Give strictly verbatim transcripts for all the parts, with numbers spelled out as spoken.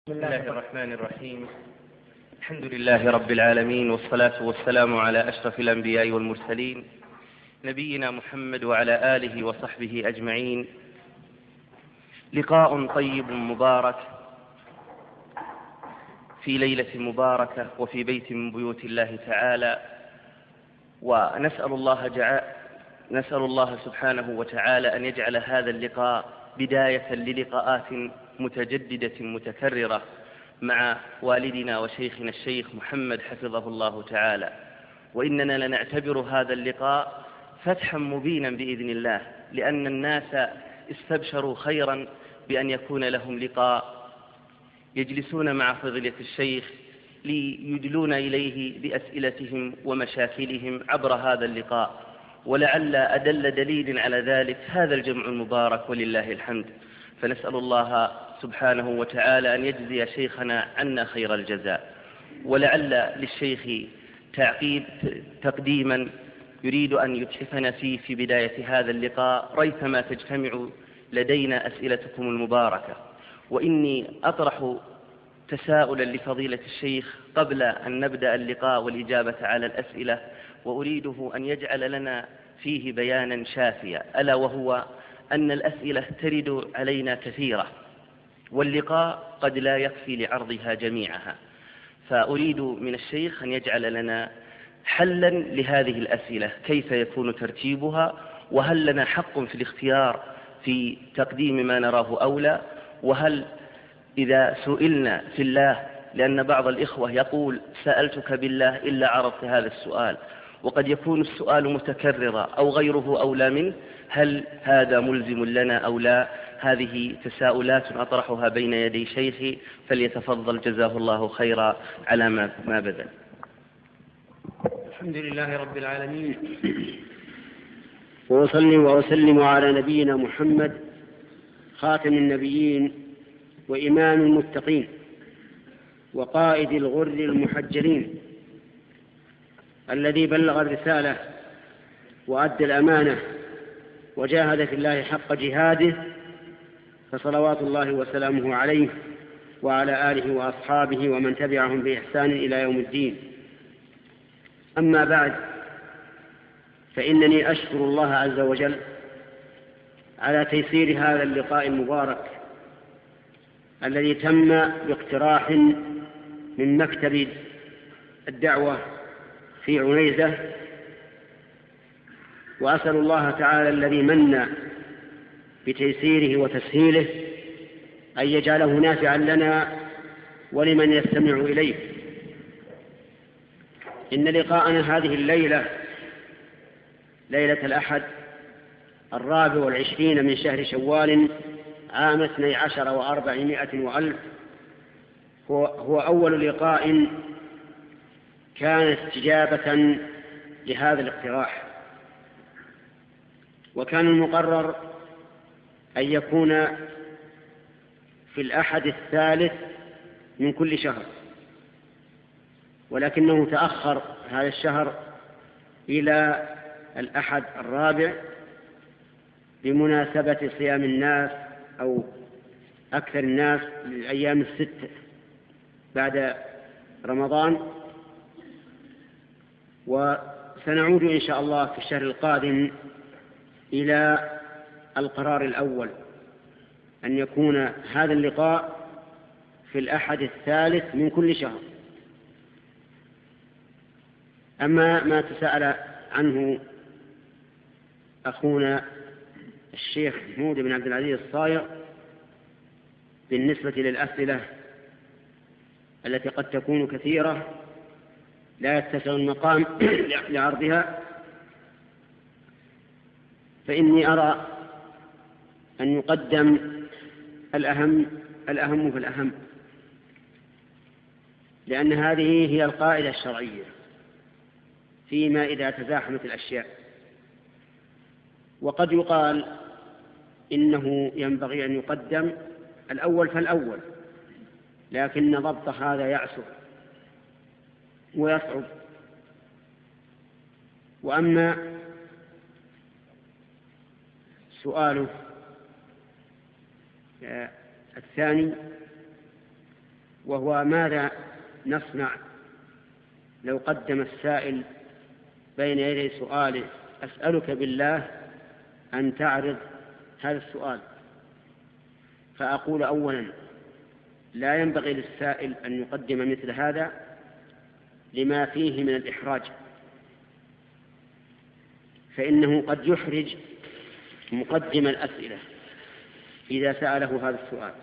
بسم الله الرحمن الرحيم. الحمد لله رب العالمين، والصلاة والسلام على أشرف الأنبياء والمرسلين، نبينا محمد وعلى آله وصحبه أجمعين. لقاء طيب مبارك في ليلة مباركة وفي بيت من بيوت الله تعالى، ونسأل الله جع... نسأل الله سبحانه وتعالى أن يجعل هذا اللقاء بداية للقاءات متجددة متكررة مع والدنا وشيخنا الشيخ محمد حفظه الله تعالى، وإننا لنعتبر هذا اللقاء فتحا مبينا بإذن الله، لأن الناس استبشروا خيرا بأن يكون لهم لقاء يجلسون مع فضيلة الشيخ ليدلون إليه بأسئلتهم ومشاكلهم عبر هذا اللقاء، ولعل أدل دليل على ذلك هذا الجمع المبارك ولله الحمد. فنسأل الله سبحانه وتعالى أن يجزي شيخنا عنا خير الجزاء. ولعل للشيخ تعقيب تقديما يريد أن يتحفنا فيه في بداية هذا اللقاء ريثما تجتمع لدينا أسئلتكم المباركة. وإني أطرح تساؤلا لفضيلة الشيخ قبل أن نبدأ اللقاء والإجابة على الأسئلة، وأريده أن يجعل لنا فيه بيانا شافيا، ألا وهو أن الأسئلة ترد علينا كثيرة، واللقاء قد لا يكفي لعرضها جميعها، فأريد من الشيخ أن يجعل لنا حلا لهذه الأسئلة، كيف يكون ترتيبها، وهل لنا حق في الاختيار في تقديم ما نراه أولى، وهل إذا سئلنا في الله، لأن بعض الإخوة يقول سألتك بالله إلا عرضت هذا السؤال، وقد يكون السؤال متكررا أو غيره أولى منه، هل هذا ملزم لنا أو لا؟ هذه تساؤلات أطرحها بين يدي شيخي، فليتفضل جزاه الله خيرا على ما بذل. الحمد لله رب العالمين، وأصلي وأسلم على نبينا محمد خاتم النبيين وإمام المتقين وقائد الغر المحجلين، الذي بلغ الرسالة وأدى الأمانة وجاهد في الله حق جهاده، فصلوات الله وسلامه عليه وعلى آله وأصحابه ومن تبعهم بإحسان إلى يوم الدين. أما بعد، فإنني أشكر الله عز وجل على تيسير هذا اللقاء المبارك الذي تم باقتراح من مكتب الدعوة في عنيزة، وأسأل الله تعالى الذي من بتيسيره وتسهيله أن يجعله نافعا لنا ولمن يستمع إليه. إن لقاءنا هذه الليلة ليلة الأحد الرابع والعشرين من شهر شوال عام اثني عشر وأربعمائة وألف هو, هو أول لقاء كان استجابة لهذا الاقتراح، وكان المقرر أن يكون في الأحد الثالث من كل شهر، ولكنه تأخر هذا الشهر إلى الأحد الرابع بمناسبة صيام الناس أو أكثر الناس للأيام الست بعد رمضان، وسنعود إن شاء الله في الشهر القادم إلى القرار الأول، أن يكون هذا اللقاء في الأحد الثالث من كل شهر. أما ما تساءل عنه أخونا الشيخ محمود بن عبد العزيز الصايغ بالنسبة للأسئلة التي قد تكون كثيرة لا يتسع المقام لعرضها، فإني أرى أن يقدم الأهم الأهم في الأهم، لأن هذه هي القاعدة الشرعية فيما إذا تزاحمت الأشياء. وقد يقال إنه ينبغي أن يقدم الأول فالأول، لكن ضبط هذا يعسر ويصعب. وأما سؤاله الثاني وهو ماذا نصنع لو قدم السائل بين يدي سؤاله: أسألك بالله أن تعرض هذا السؤال. فأقول أولا: لا ينبغي للسائل أن يقدم مثل هذا لما فيه من الإحراج، فإنه قد يحرج مقدم الأسئلة إذا سأله هذا السؤال.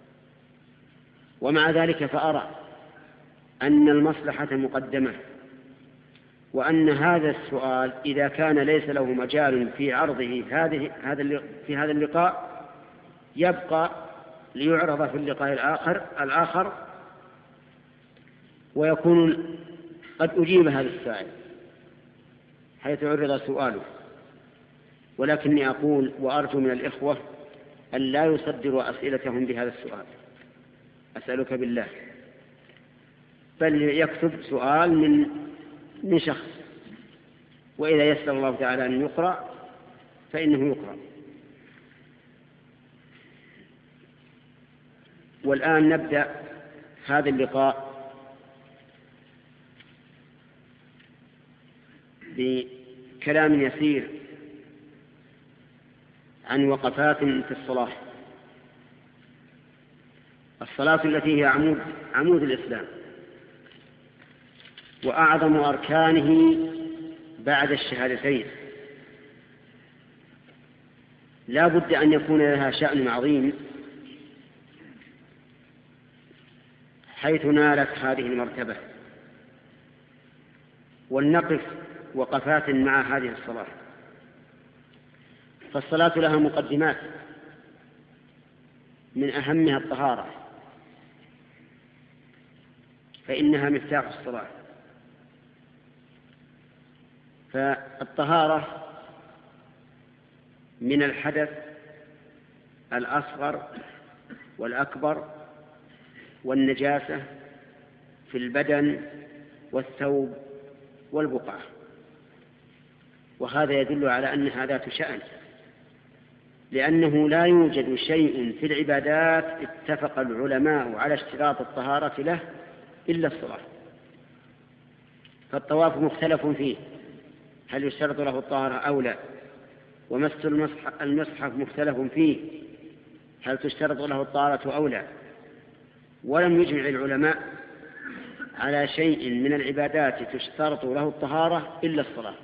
ومع ذلك فأرى أن المصلحة مقدمة، وأن هذا السؤال إذا كان ليس له مجال في عرضه هذه في هذا اللقاء يبقى ليعرض في اللقاء الآخر الآخر ويكون قد أجيب هذا السائل حيث عرض سؤاله. ولكني أقول وأرجو من الإخوة أن لا يصدروا أسئلتهم بهذا السؤال: أسألك بالله، بل يكتب سؤال من من شخص، وإذا يسر الله تعالى أن يقرأ فإنه يقرأ. والآن نبدأ هذا اللقاء بكلام يسير عن وقفات في الصلاة، الصلاة التي هي عمود, عمود الإسلام وأعظم أركانه بعد الشهادتين. لا بد أن يكون لها شأن عظيم حيث نالت هذه المرتبة. ولنقف وقفات مع هذه الصلاة، فالصلاة لها مقدمات من أهمها الطهارة، فإنها مفتاح الصلاة. فالطهارة من الحدث الأصغر والأكبر والنجاسة في البدن والثوب والبقعة، وهذا يدل على أنها ذات شأن، لأنه لا يوجد شيء في العبادات اتفق العلماء على اشتراط الطهارة له إلا الصلاة. فالطواف مختلف فيه هل يشترط له الطهارة أو لا، ومس المصحف مختلف فيه هل تشترط له الطهارة أو لا. ولم يجمع العلماء على شيء من العبادات تشترط له الطهارة إلا الصلاة،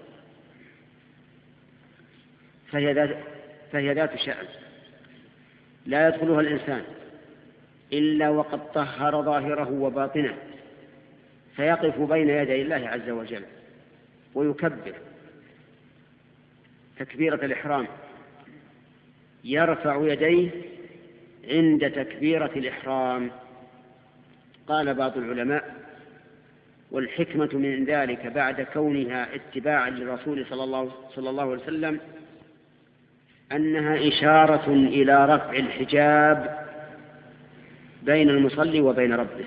فهي ذات, فهي ذات شأن لا يدخلها الإنسان إلا وقد طهر ظاهره وباطنه، فيقف بين يدي الله عز وجل ويكبر تكبيرة الإحرام، يرفع يديه عند تكبيرة الإحرام. قال بعض العلماء: والحكمة من ذلك بعد كونها اتباعا للرسول صلى الله, صلى الله عليه وسلم أنها إشارة إلى رفع الحجاب بين المصلي وبين ربه.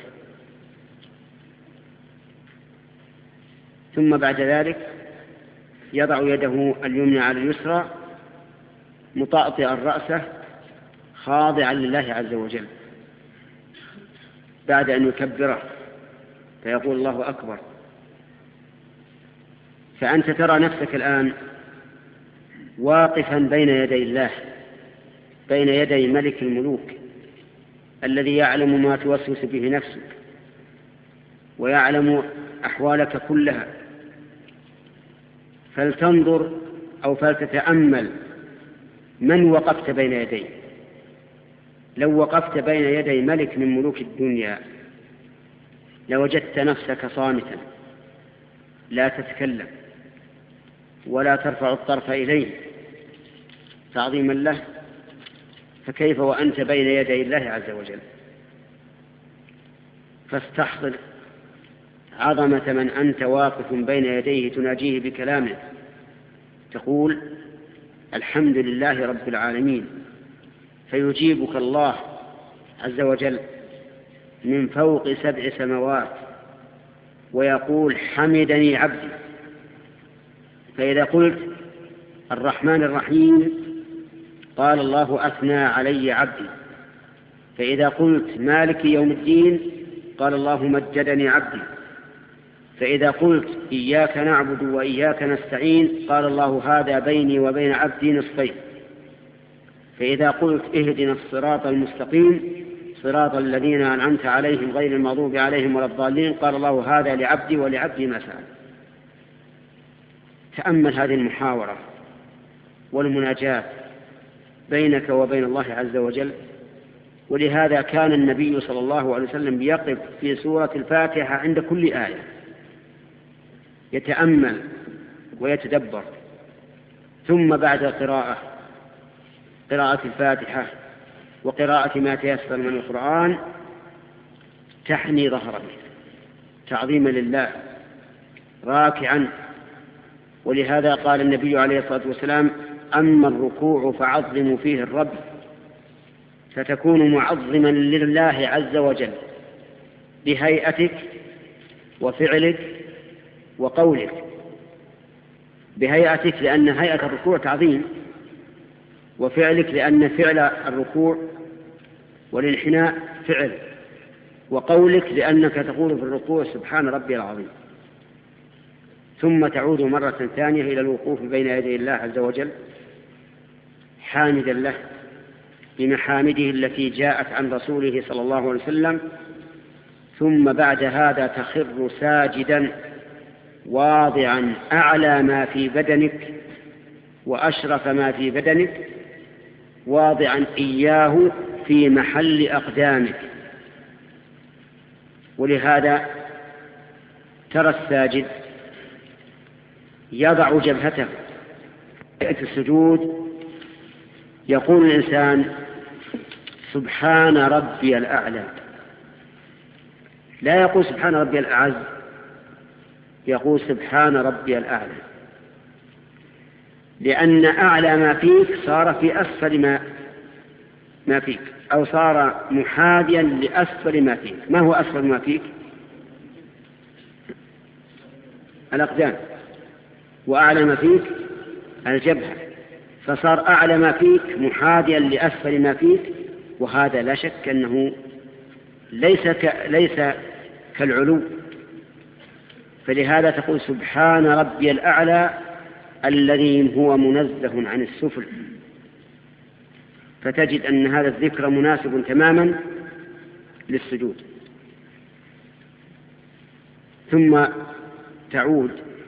ثم بعد ذلك يضع يده اليمنى على اليسرى مطأطئا رأسه خاضعا لله عز وجل بعد أن يكبره فيقول الله أكبر. فأنت ترى نفسك الآن واقفا بين يدي الله، بين يدي ملك الملوك الذي يعلم ما توسوس به نفسك ويعلم أحوالك كلها. فلتنظر أو فلتتأمل من وقفت بين يديه. لو وقفت بين يدي ملك من ملوك الدنيا لوجدت نفسك صامتا لا تتكلم ولا ترفع الطرف إليه تعظيما له، فكيف وأنت بين يدي الله عز وجل؟ فاستحضر عظمة من أنت واقف بين يديه تناجيه بكلامه، تقول الحمد لله رب العالمين، فيجيبك الله عز وجل من فوق سبع سماوات ويقول حمدني عبدي. فإذا قلت الرحمن الرحيم قال الله أثنى علي عبدي. فإذا قلت مالك يوم الدين قال الله مجدني عبدي. فإذا قلت إياك نعبد وإياك نستعين قال الله هذا بيني وبين عبدي نصفين. فإذا قلت اهدنا الصراط المستقيم صراط الذين أنعمت عليهم غير المغضوب عليهم ولا الضالين قال الله هذا لعبدي ولعبدي ما سأل. تأمل هذه المحاورة والمناجاة بينك وبين الله عز وجل. ولهذا كان النبي صلى الله عليه وسلم يقف في سورة الفاتحة عند كل آية يتأمل ويتدبر، ثم بعد القراءة قراءة الفاتحة وقراءة ما تيسر من القرآن تحني ظهره تعظيما لله راكعا. ولهذا قال النبي عليه الصلاة والسلام أما الركوع فعظموا فيه الرب، فتكون معظما لله عز وجل بهيئتك وفعلك وقولك. بهيئتك لأن هيئة الركوع تعظيم، وفعلك لأن فعل الركوع والانحناء فعل، وقولك لأنك تقول في الركوع سبحان ربي العظيم. ثم تعود مرة ثانية إلى الوقوف بين يدي الله عز وجل حامدا له بمحامده التي جاءت عن رسوله صلى الله عليه وسلم. ثم بعد هذا تخر ساجدا واضعا أعلى ما في بدنك وأشرف ما في بدنك، واضعا إياه في محل أقدامك. ولهذا ترى الساجد يضع جبهته في السجود يقول الإنسان سبحان ربي الأعلى، لا يقول سبحان ربي الأعز، يقول سبحان ربي الأعلى، لأن أعلى ما فيك صار في أسفل ما, ما فيك، أو صار محاذيا لأسفل ما فيك. ما هو أسفل ما فيك؟ الأقدام، وأعلى ما فيك الجبهة، فصار أعلى ما فيك محاذيا لأسفل ما فيك. وهذا لا شك أنه ليس, ك... ليس كالعلو. فلهذا تقول سبحان ربي الأعلى الذي هو منزه عن السفل. فتجد أن هذا الذكر مناسب تماما للسجود. ثم تعود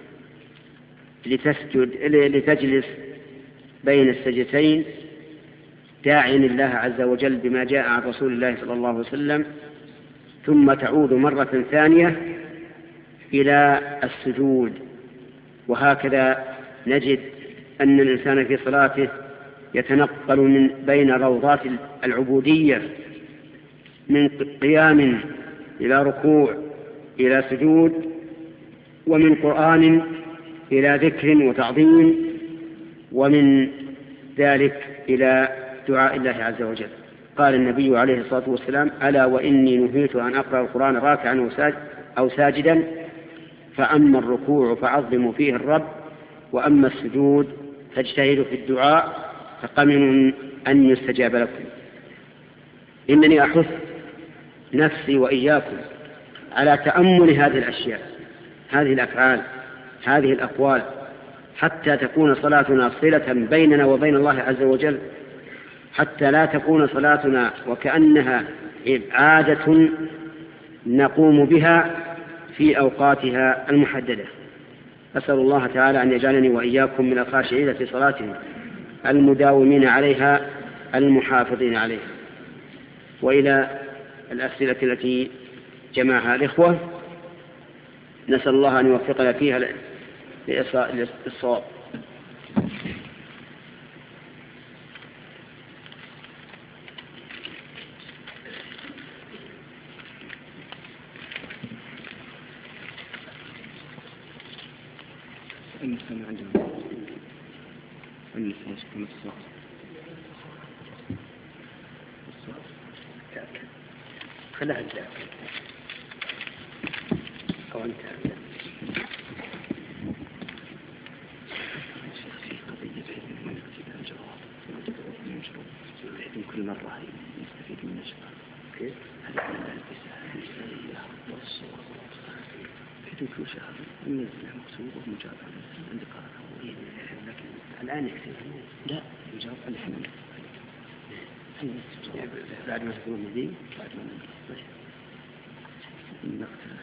لتسجد لتجلس بين السجدتين داعيا الله عز وجل بما جاء عن رسول الله صلى الله عليه وسلم. ثم تعود مرة ثانية إلى السجود. وهكذا نجد أن الإنسان في صلاته يتنقل من بين روضات العبودية من قيام إلى ركوع إلى سجود، ومن قرآن إلى ذكر وتعظيم، ومن ذلك إلى دعاء الله عز وجل. قال النبي عليه الصلاة والسلام ألا وإني نهيت أن أقرأ القرآن راكعا أو ساجدا، فأما الركوع فعظموا فيه الرب، وأما السجود فاجتهدوا في الدعاء فقمن أن يستجاب لكم. إنني أحث نفسي وإياكم على تأمل هذه الأشياء، هذه الأفعال، هذه الأقوال، حتى تكون صلاتنا صلة بيننا وبين الله عز وجل، حتى لا تكون صلاتنا وكأنها عادة نقوم بها في أوقاتها المحددة. أسأل الله تعالى أن يجعلني وإياكم من الخاشعين في صلاتهم المداومين عليها المحافظين عليها. وإلى الأسئلة التي جمعها الإخوة، نسأل الله أن يوفقنا فيها للصواب. المسلم عندنا المسلم كم الصوت خلها الجاك أو أنت كل مرة يستفيد من الشباب كيف؟ هل أنا ألبسها كتب كل شهر منزل مكتوب ومجاب عندي قراءة لكن الآن يكتب لا يجاوب على الحمد بعد ما تكون مدين بعد ما نقتل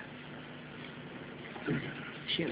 شيء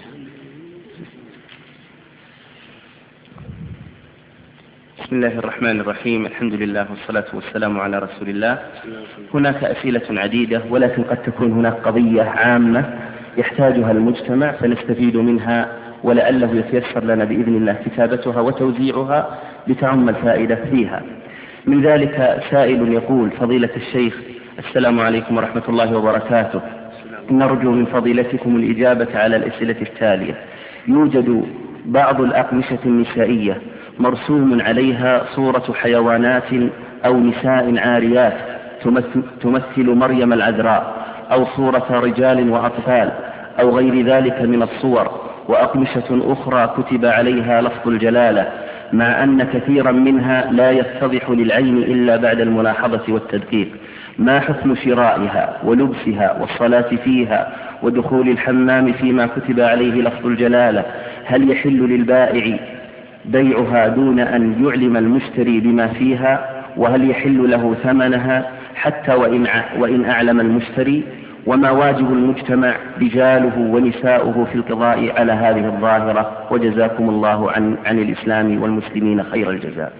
بسم الله الرحمن الرحيم. الحمد لله والصلاة والسلام على رسول الله. هناك أسئلة عديدة، ولكن قد تكون هناك قضية عامة يحتاجها المجتمع فنستفيد منها، ولعله يتيسر لنا بإذن الله كتابتها وتوزيعها لتعم الفائدة فيها. من ذلك سائل يقول: فضيلة الشيخ، السلام عليكم ورحمة الله وبركاته، نرجو من فضيلتكم الإجابة على الأسئلة التالية. يوجد بعض الأقمشة النسائية مرسوم عليها صورة حيوانات أو نساء عاريات تمثل مريم العذراء، أو صورة رجال وأطفال أو غير ذلك من الصور، وأقمشة أخرى كتب عليها لفظ الجلالة، مع أن كثيرا منها لا يتضح للعين إلا بعد الملاحظة والتدقيق. ما حكم شرائها ولبسها والصلاة فيها ودخول الحمام فيما كتب عليه لفظ الجلالة؟ هل يحل للبائع بيعها دون أن يعلم المشتري بما فيها؟ وهل يحل له ثمنها حتى وإن وإن أعلم المشتري؟ وما واجب المجتمع رجاله ونساؤه في القضاء على هذه الظاهرة؟ وجزاكم الله عن, عن الإسلام والمسلمين خير الجزاء.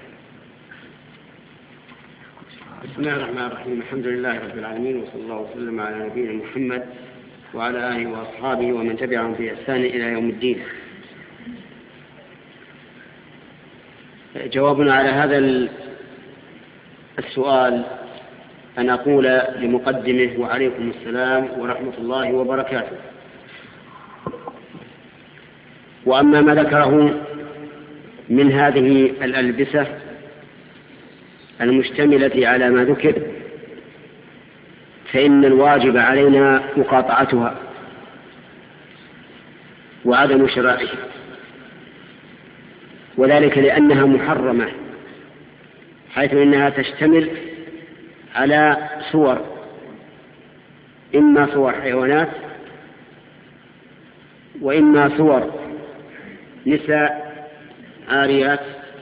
بسم الله الرحمن الرحيم. الحمد لله رب العالمين، وصلى الله وسلم على نبينا محمد وعلى آله وأصحابه ومن تبعهم بإحسان إلى يوم الدين. جوابنا على هذا السؤال أن أقول لمقدمه: وعليكم السلام ورحمة الله وبركاته. وأما ما ذكره من هذه الألبسة المشتملة على ما ذكر فإن الواجب علينا مقاطعتها وعدم شرائها، وذلك لأنها محرمة، حيث إنها تشتمل على صور، إما صور حيوانات وإما صور نساء عاريات،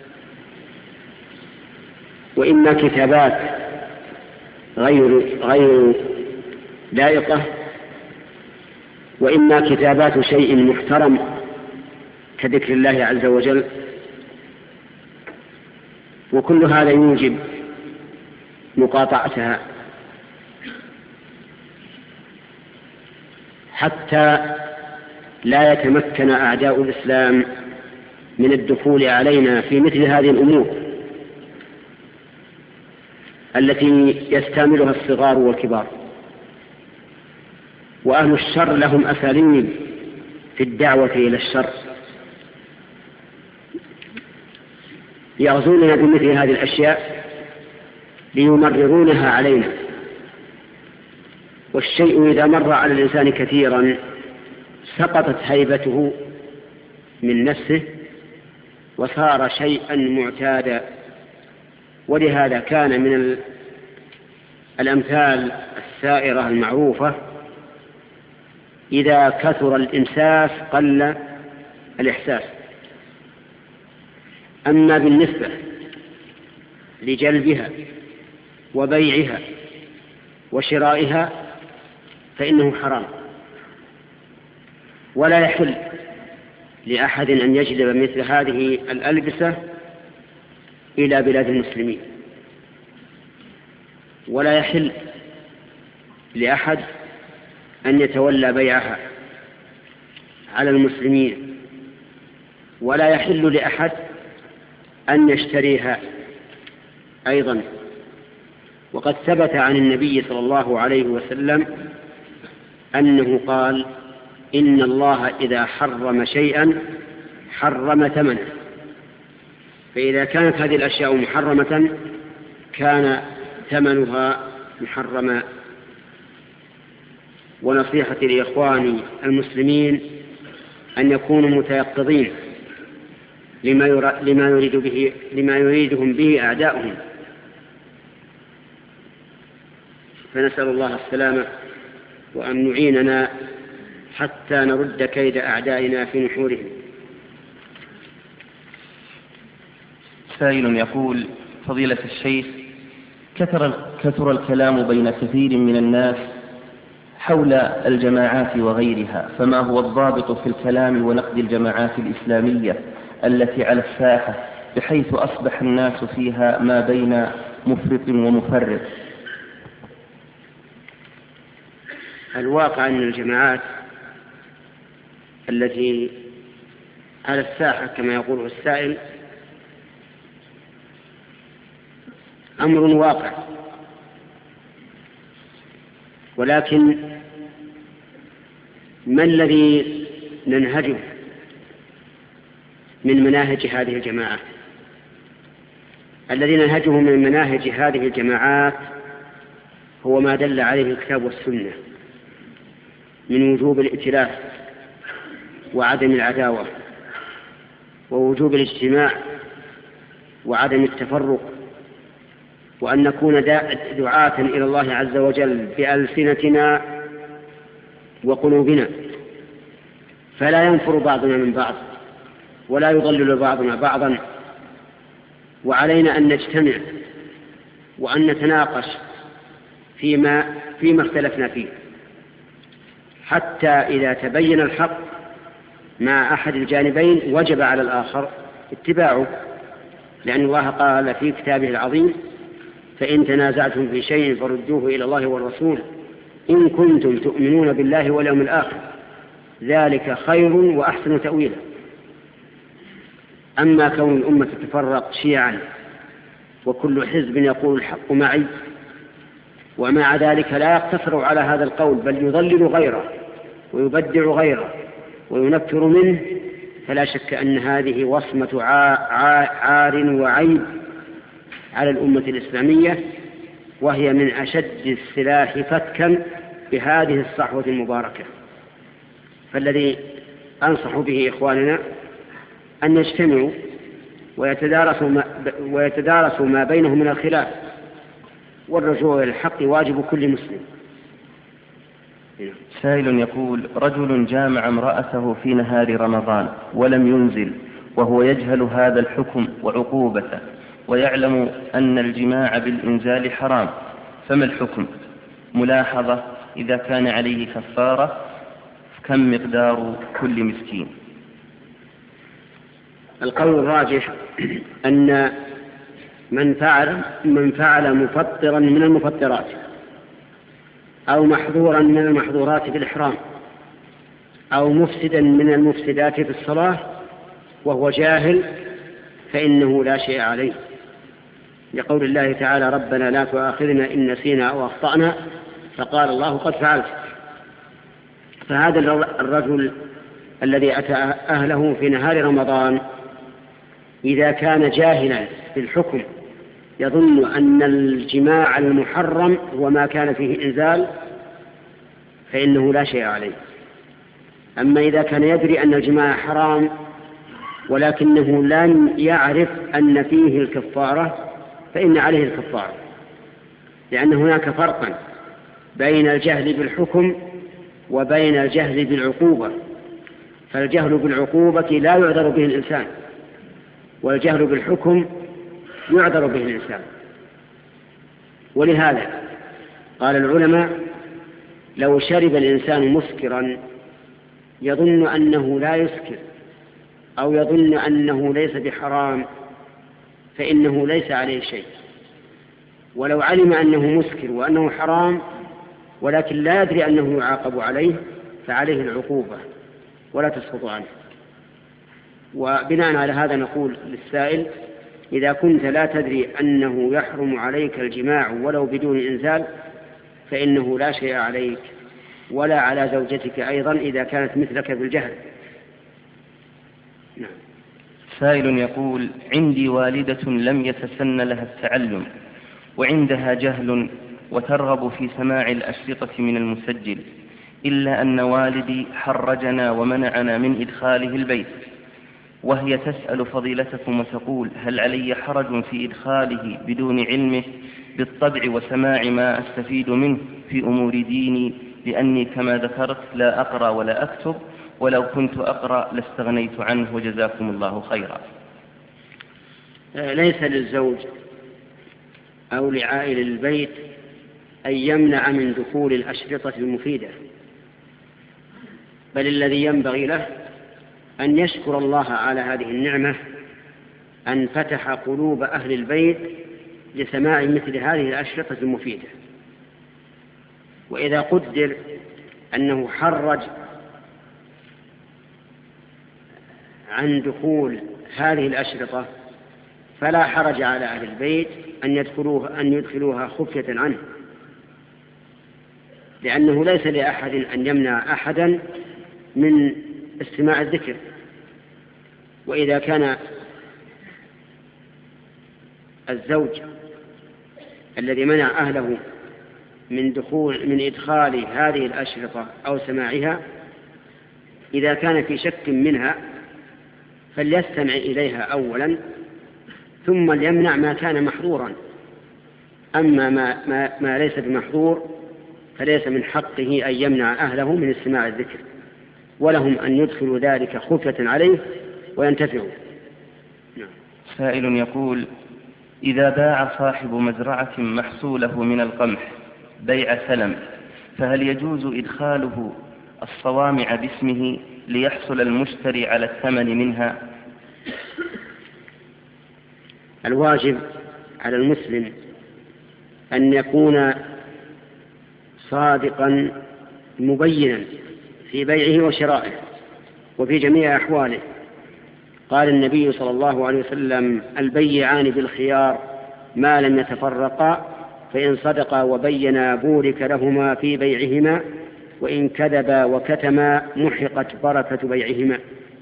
وإما كتابات غير غير لائقة، وإما كتابات شيء محترم كذكر الله عز وجل. وكل هذا يوجب مقاطعتها حتى لا يتمكن أعداء الإسلام من الدخول علينا في مثل هذه الأمور التي يستعملها الصغار والكبار. وأهل الشر لهم أساليب في الدعوة إلى الشر، يغزوننا بمثل هذه الأشياء ليمررونها علينا. والشيء إذا مر على الإنسان كثيرا سقطت هيبته من نفسه وصار شيئا معتادا. ولهذا كان من الأمثال السائرة المعروفة: إذا كثر الإمساس قل الإحساس. أما بالنسبة لجلبها وبيعها وشرائها فإنه حرام، ولا يحل لأحد أن يجلب مثل هذه الألبسة إلى بلاد المسلمين، ولا يحل لأحد أن يتولى بيعها على المسلمين، ولا يحل لأحد أن يشتريها أيضا. وقد ثبت عن النبي صلى الله عليه وسلم أنه قال: إن الله إذا حرم شيئا حرم ثمنه. فإذا كانت هذه الأشياء محرمة كان ثمنها محرما. ونصيحتي لإخواني المسلمين أن يكونوا متيقظين لما لما يريد به لما يريدهم به أعداؤهم، فنسأل الله السلامة وأن يعيننا حتى نرد كيد أعدائنا في نحورهم. سائل يقول: فضيلة الشيخ، كثر, كثر الكلام بين كثير من الناس حول الجماعات وغيرها، فما هو الضابط في الكلام ونقد الجماعات الإسلامية التي على الساحة بحيث أصبح الناس فيها ما بين مفرط ومفرط؟ الواقع أن الجماعات التي على الساحة كما يقول السائل أمر واقع، ولكن ما الذي ننهجه من مناهج هذه الجماعات؟ الذي ننهجه من مناهج هذه الجماعات هو ما دل عليه الكتاب والسنة من وجوب الائتلاف وعدم العداوة ووجوب الاجتماع وعدم التفرق، وأن نكون دعاة إلى الله عز وجل بألسنتنا وقلوبنا، فلا ينفر بعضنا من بعض ولا يضلل بعضنا بعضا. وعلينا أن نجتمع وأن نتناقش فيما, فيما اختلفنا فيه، حتى إذا تبين الحق مع أحد الجانبين وجب على الآخر اتباعه، لأن الله قال في كتابه العظيم: فإن تنازعتم في شيء فردوه إلى الله والرسول إن كنتم تؤمنون بالله واليوم الآخر ذلك خير وأحسن تأويلا. أما كون الأمة تتفرق شيعا وكل حزب يقول الحق معي، ومع ذلك لا يقتصر على هذا القول بل يضلل غيره ويبدع غيره وينفر منه، فلا شك أن هذه وصمة عار وعيب على الأمة الإسلامية، وهي من أشد السلاح فتكا بهذه الصحوة المباركة. فالذي أنصح به إخواننا أن يجتمعوا ويتدارسوا ما, ويتدارسوا ما بينهم من الخلاف، والرجوع إلى الحق واجب كل مسلم. سائل يقول: رجل جامع امرأته في نهار رمضان ولم ينزل وهو يجهل هذا الحكم وعقوبته ويعلم أن الجماع بالإنزال حرام، فما الحكم؟ ملاحظة: إذا كان عليه كفارة كم مقدار كل مسكين؟ القول الراجح أن من فعل, من فعل مفطرا من المفطرات أو محظورا من المحظورات بالإحرام أو مفسدا من المفسدات في الصلاة وهو جاهل فإنه لا شيء عليه، لقول الله تعالى: ربنا لا تؤاخذنا إن نسينا أو أخطأنا، فقال الله: قد فعلت. فهذا الرجل الذي أتى أهله في نهار رمضان إذا كان جاهلا بالحكم يظن أن الجماع المحرم هو ما كان فيه إنزال فإنه لا شيء عليه. أما إذا كان يدري أن الجماع حرام ولكنه لم يعرف أن فيه الكفارة فإن عليه الكفارة، لأن هناك فرقا بين الجهل بالحكم وبين الجهل بالعقوبة. فالجهل بالعقوبة لا يعذر به الإنسان، والجهل بالحكم يعذر به الإنسان. ولهذا قال العلماء: لو شرب الإنسان مسكرا يظن أنه لا يسكر أو يظن أنه ليس بحرام فإنه ليس عليه شيء، ولو علم أنه مسكر وأنه حرام ولكن لا يدري أنه يعاقب عليه فعليه العقوبة ولا تسقط عنه. وبناء على هذا نقول للسائل: إذا كنت لا تدري أنه يحرم عليك الجماع ولو بدون إنزال فإنه لا شيء عليك ولا على زوجتك أيضا إذا كانت مثلك بالجهل. نعم. سائل يقول: عندي والدة لم يتسن لها التعلم وعندها جهل وترغب في سماع الأشرطة من المسجل، إلا أن والدي حرجنا ومنعنا من إدخاله البيت، وهي تسأل فضيلتكم وتقول: هل علي حرج في إدخاله بدون علمه بالطبع وسماع ما أستفيد منه في أمور ديني لأني كما ذكرت لا أقرأ ولا أكتب، ولو كنت أقرأ لاستغنيت عنه وجزاكم الله خيرا. ليس للزوج أو لعائل البيت أن يمنع من دخول الأشرطة المفيدة، بل الذي ينبغي له أن يشكر الله على هذه النعمة أن فتح قلوب أهل البيت لسماع مثل هذه الأشرطة المفيدة. وإذا قدر أنه حرج عن دخول هذه الأشرطة فلا حرج على أهل البيت أن يدخلوها, أن يدخلوها خفية عنه، لأنه ليس لأحد أن يمنع أحدا من استماع الذكر. وإذا كان الزوج الذي منع أهله من دخول من إدخال هذه الأشرطة أو سماعها، إذا كان في شك منها فليستمع إليها أولا ثم ليمنع ما كان محظورا. أما ما, ما, ما ليس بمحظور فليس من حقه أن يمنع أهله من استماع الذكر، ولهم أن يدخلوا ذلك خفية عليه وينتفعوا. سائل يقول: إذا باع صاحب مزرعة محصوله من القمح بيع سلم، فهل يجوز إدخاله الصوامع باسمه ليحصل المشتري على الثمن منها؟ الواجب على المسلم أن يكون صادقا مبينا في بيعه وشرائه وفي جميع أحواله. قال النبي صلى الله عليه وسلم: البيعان بالخيار ما لم يتفرقا، فإن صدقا وبينا بورك لهما في بيعهما، وإن كذبا وكتما محقت بركة بيعهما.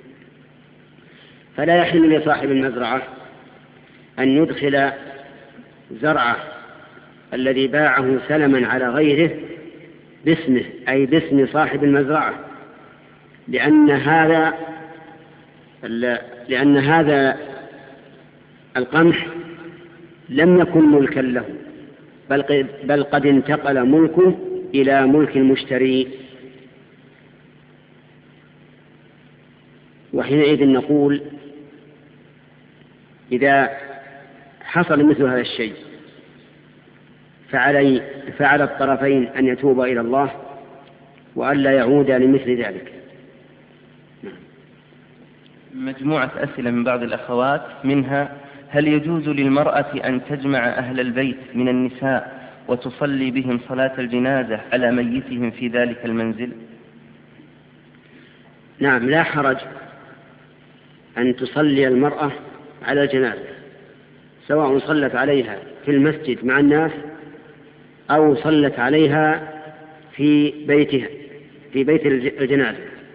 فلا يحل لصاحب المزرعة أن يدخل زرعه الذي باعه سلما على غيره باسمه، أي باسم صاحب المزرعة، لأن هذا لأن هذا القمح لم يكن ملكا له، بل بل قد انتقل ملكه إلى ملك المشتري. وحينئذ نقول: إذا حصل مثل هذا الشيء فعلي فعلى الطرفين أن يتوبا إلى الله وألا يعودا لمثل ذلك. مجموعة أسئلة من بعض الأخوات، منها: هل يجوز للمرأة أن تجمع أهل البيت من النساء وتصلي بهم صلاة الجنازة على ميتهم في ذلك المنزل؟ نعم، لا حرج أن تصلي المرأة على الجنازة، سواء صلت عليها في المسجد مع الناس أو صلت عليها في بيتها في بيت الجنازة،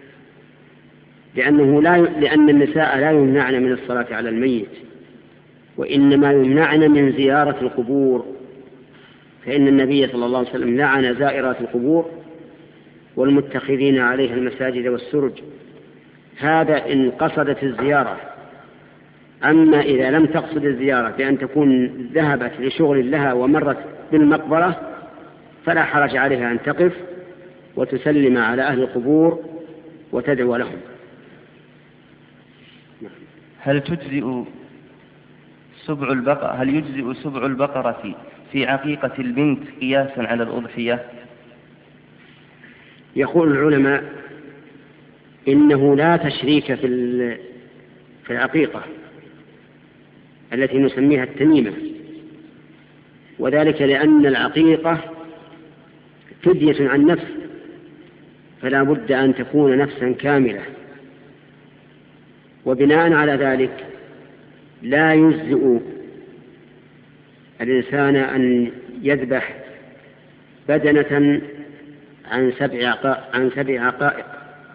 لأنه لا لأن النساء لا يمنعن من الصلاة على الميت، وإنما يمنعن من زيارة القبور، فإن النبي صلى الله عليه وسلم لعن زائرات القبور والمتخذين عليها المساجد والسرج. هذا إن قصدت الزيارة. أما إذا لم تقصد الزيارة بأن تكون ذهبت لشغل لها ومرت بالمقبرة فلا حرج عليها أن تقف وتسلم على أهل القبور وتدعو لهم. هل تجزئ سبع البقرة هل يجزئ سبع البقرة في عقيقة البنت قياسا على الأضحية؟ يقول العلماء إنه لا تشريك في في العقيقة التي نسميها التميمة، وذلك لأن العقيقة فدية عن نفس، فلا بد أن تكون نفسا كاملة، وبناء على ذلك لا يجزئ الإنسان أن يذبح بدنة عن سبع عن سبع عقائق،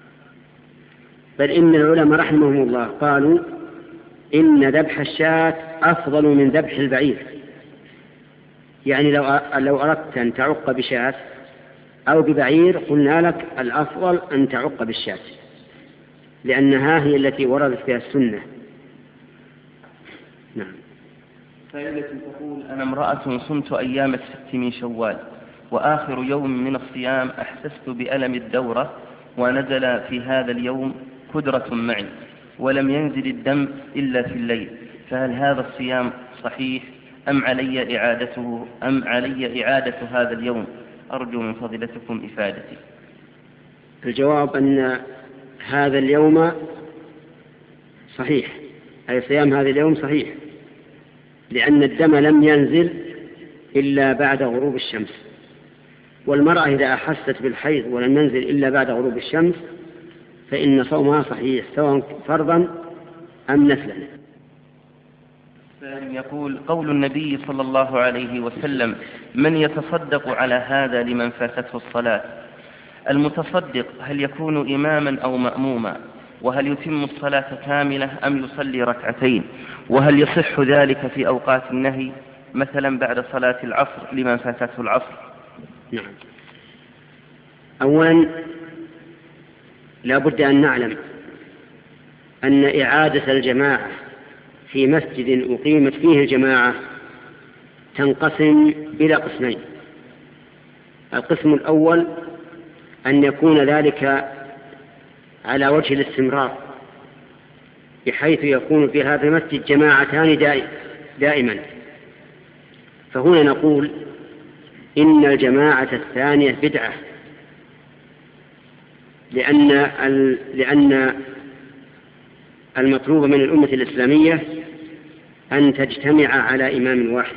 بل إن العلماء رحمهم الله قالوا إن ذبح الشاة أفضل من ذبح البعير. يعني لو لو أردت أن تعق بشاة أو ببعير قلنا لك الأفضل أن تعق بالشاة، لأنها هي التي وردت فيها السنة. نعم. سائلة تقول: أنا امرأة صمت أيام الست من شوال، وآخر يوم من الصيام أحسست بألم الدورة، ونزل في هذا اليوم كدرة معي، ولم ينزل الدم إلا في الليل، فهل هذا الصيام صحيح أم علي إعادته أم علي إعادة هذا اليوم؟ أرجو من فضيلتكم إفادتي. الجواب أن هذا اليوم صحيح، أي صيام هذا اليوم صحيح، لأن الدم لم ينزل إلا بعد غروب الشمس، والمرأة إذا أحست بالحيض ولم ينزل إلا بعد غروب الشمس فإن صومها صحيح سواء فرضا أم نفلا. يقول: قول النبي صلى الله عليه وسلم: من يتصدق على هذا لمن فاتته الصلاة، المتصدق هل يكون إماما أو مأموما؟ وهل يتم الصلاة كاملة أم يصلي ركعتين؟ وهل يصح ذلك في أوقات النهي مثلا بعد صلاة العصر لمن فاتته العصر؟ نعم. أولا لا بد أن نعلم أن إعادة الجماعة في مسجد أقيمت فيه الجماعة تنقسم إلى قسمين. القسم الأول أن يكون ذلك على وجه الاستمرار، بحيث يكون في هذا المسجد جماعتان دائما، فهنا نقول إن الجماعة الثانية بدعة، لأن لأن المطلوب من الأمة الإسلامية أن تجتمع على إمام واحد.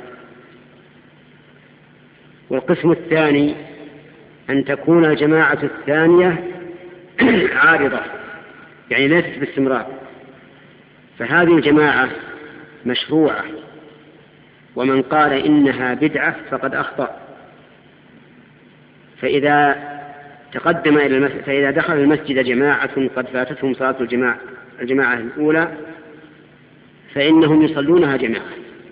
والقسم الثاني أن تكون الجماعة الثانية عارضة، يعني ليست باستمرار، فهذه الجماعة مشروعة، ومن قال إنها بدعة فقد أخطأ. فإذا تقدم إلى المسجد فإذا دخل المسجد جماعة قد فاتتهم صلاة الجماعة الجماعة الأولى فإنهم يصلونها جماعة،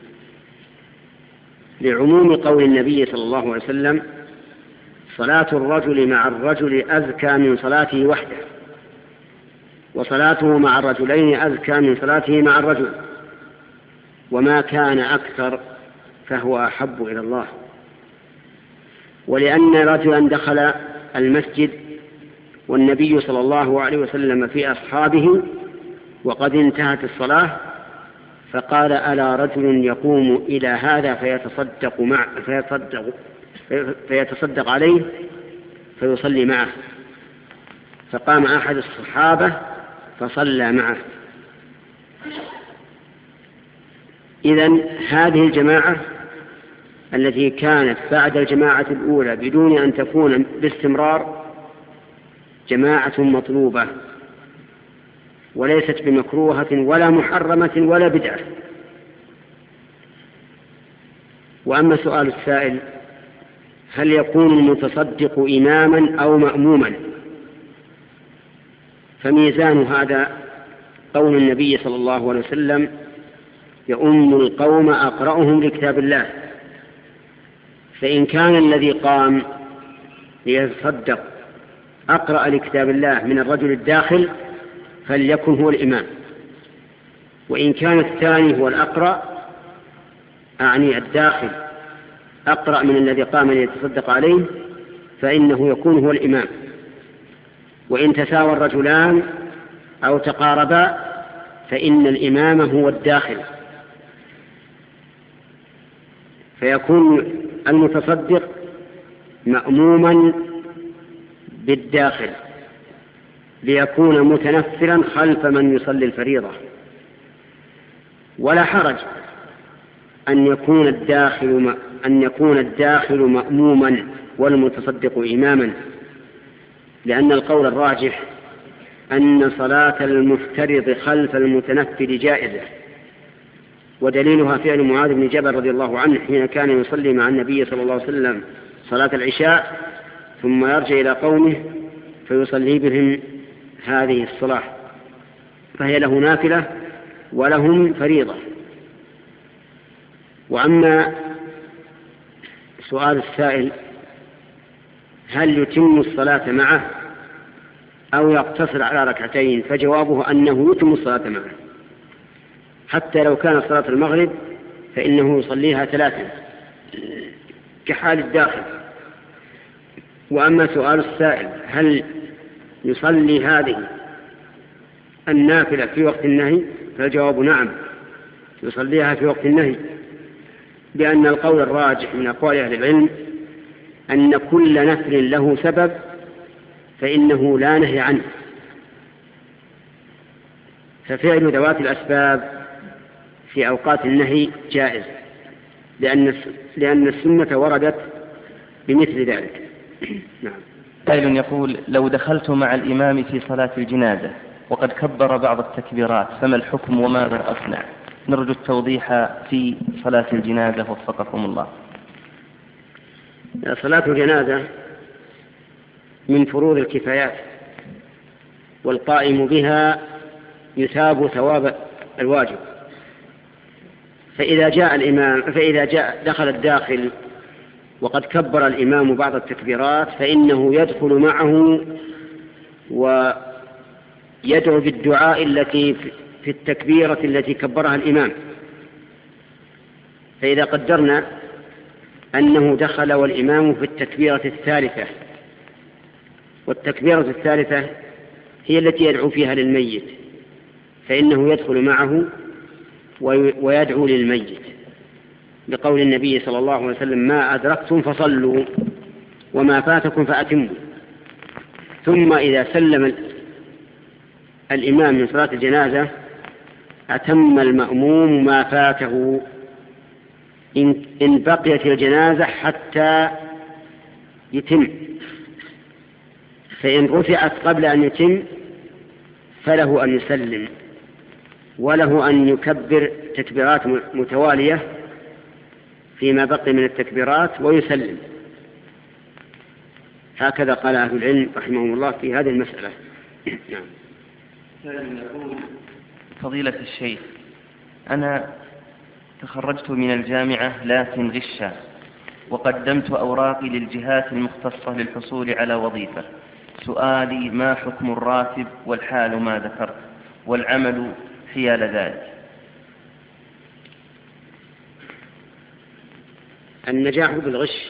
لعموم قول النبي صلى الله عليه وسلم: صلاة الرجل مع الرجل أزكى من صلاته وحده، وصلاته مع الرجلين أزكى من صلاته مع الرجل، وما كان أكثر فهو أحب إلى الله. ولأن رجلا دخل المسجد والنبي صلى الله عليه وسلم في أصحابه وقد انتهت الصلاة، فقال: ألا رجل يقوم إلى هذا فيتصدق, مع فيتصدق, فيتصدق عليه فيصلي معه؟ فقام أحد الصحابة فصلى معه. إذن هذه الجماعة التي كانت بعد الجماعة الأولى بدون أن تكون باستمرار جماعة مطلوبة، وليست بمكروهة ولا محرمة ولا بدعة. وأما سؤال السائل: هل يكون المتصدق إماما أو مأموما؟ فميزان هذا قول النبي صلى الله عليه وسلم: يؤم القوم أقرأهم لكتاب الله. فإن كان الذي قام ليتصدق أقرأ لكتاب الله من الرجل الداخل فليكن هو الإمام، وإن كان الثاني هو الأقرأ، أعني الداخل أقرأ من الذي قام ليتصدق عليه، فإنه يكون هو الإمام. وإن تساوى الرجلان أو تقاربا فإن الإمام هو الداخل، فيكون المتصدق مأموما بالداخل ليكون متنفلا خلف من يصلي الفريضة. ولا حرج أن يكون الداخل أن يكون الداخل مأموما والمتصدق إماما، لأن القول الراجح أن صلاة المفترض خلف المتنفل جائزة، ودليلها فعل معاذ بن جبل رضي الله عنه حين كان يصلي مع النبي صلى الله عليه وسلم صلاة العشاء ثم يرجع إلى قومه فيصلي بهم هذه الصلاة، فهي له نافلة ولهم فريضة. وأما سؤال السائل: هل يتم الصلاة معه أو يقتصر على ركعتين؟ فجوابه أنه يتم الصلاة معه، حتى لو كانت صلاة المغرب فإنه يصليها ثلاثا كحال الداخل، وأما سؤال السائل هل يصلي هذه النافلة في وقت النهي، فالجواب نعم، يصليها في وقت النهي، لأن القول الراجح من أقوال أهل العلم أن كل نفل له سبب فإنه لا نهي عنه، ففعل ذوات الأسباب في أوقات النهي جائز، لأن لأن السنة وردت بمثل ذلك. نعم. سائل يقول: لو دخلت مع الإمام في صلاة الجنازة وقد كبر بعض التكبيرات فما الحكم وماذا أصنع؟ نرجو التوضيح في صلاة الجنازة وفقكم الله. صلاة الجنازة من فروض الكفايات، والقائم بها يثاب ثواب الواجب، فإذا جاء الإمام فإذا جاء دخل الداخل وقد كبر الإمام بعض التكبيرات فإنه يدخل معه ويدعو بالدعاء التي في التكبيرة التي كبرها الإمام. فإذا قدرنا أنه دخل والإمام في التكبيرة الثالثة، والتكبيرة الثالثة هي التي يدعو فيها للميت، فإنه يدخل معه ويدعو للميت، لقول النبي صلى الله عليه وسلم: ما أدركتم فصلوا وما فاتكم فأتموا. ثم إذا سلم الإمام من صلاة الجنازة أتم المأموم ما فاته إن بقيت الجنازة حتى يتم، فإن رفعت قبل أن يتم فله أن يسلم، وله أن يكبر تكبيرات متوالية فيما بقي من التكبيرات ويسلم. هكذا قال أهل العلم رحمهم الله في هذه المسألة. نعم. يقول: فضيلة الشيخ، أنا تخرجت من الجامعة لكن غشا، وقدمت أوراقي للجهات المختصة للحصول على وظيفة. سؤالي: ما حكم الراتب والحال ما ذكرت والعمل حيال ذلك؟ النجاح بالغش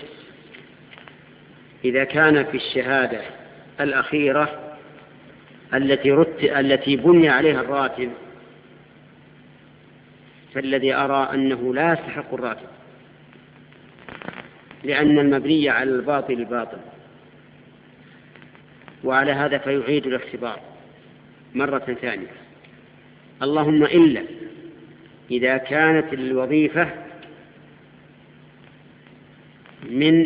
إذا كان في الشهادة الأخيرة التي رت... التي بني عليها الراتب، فالذي أرى أنه لا يستحق الراتب، لأن المبني على الباطل الباطل، وعلى هذا فيعيد الاختبار مرة ثانية. اللهم إلا إذا كانت الوظيفة من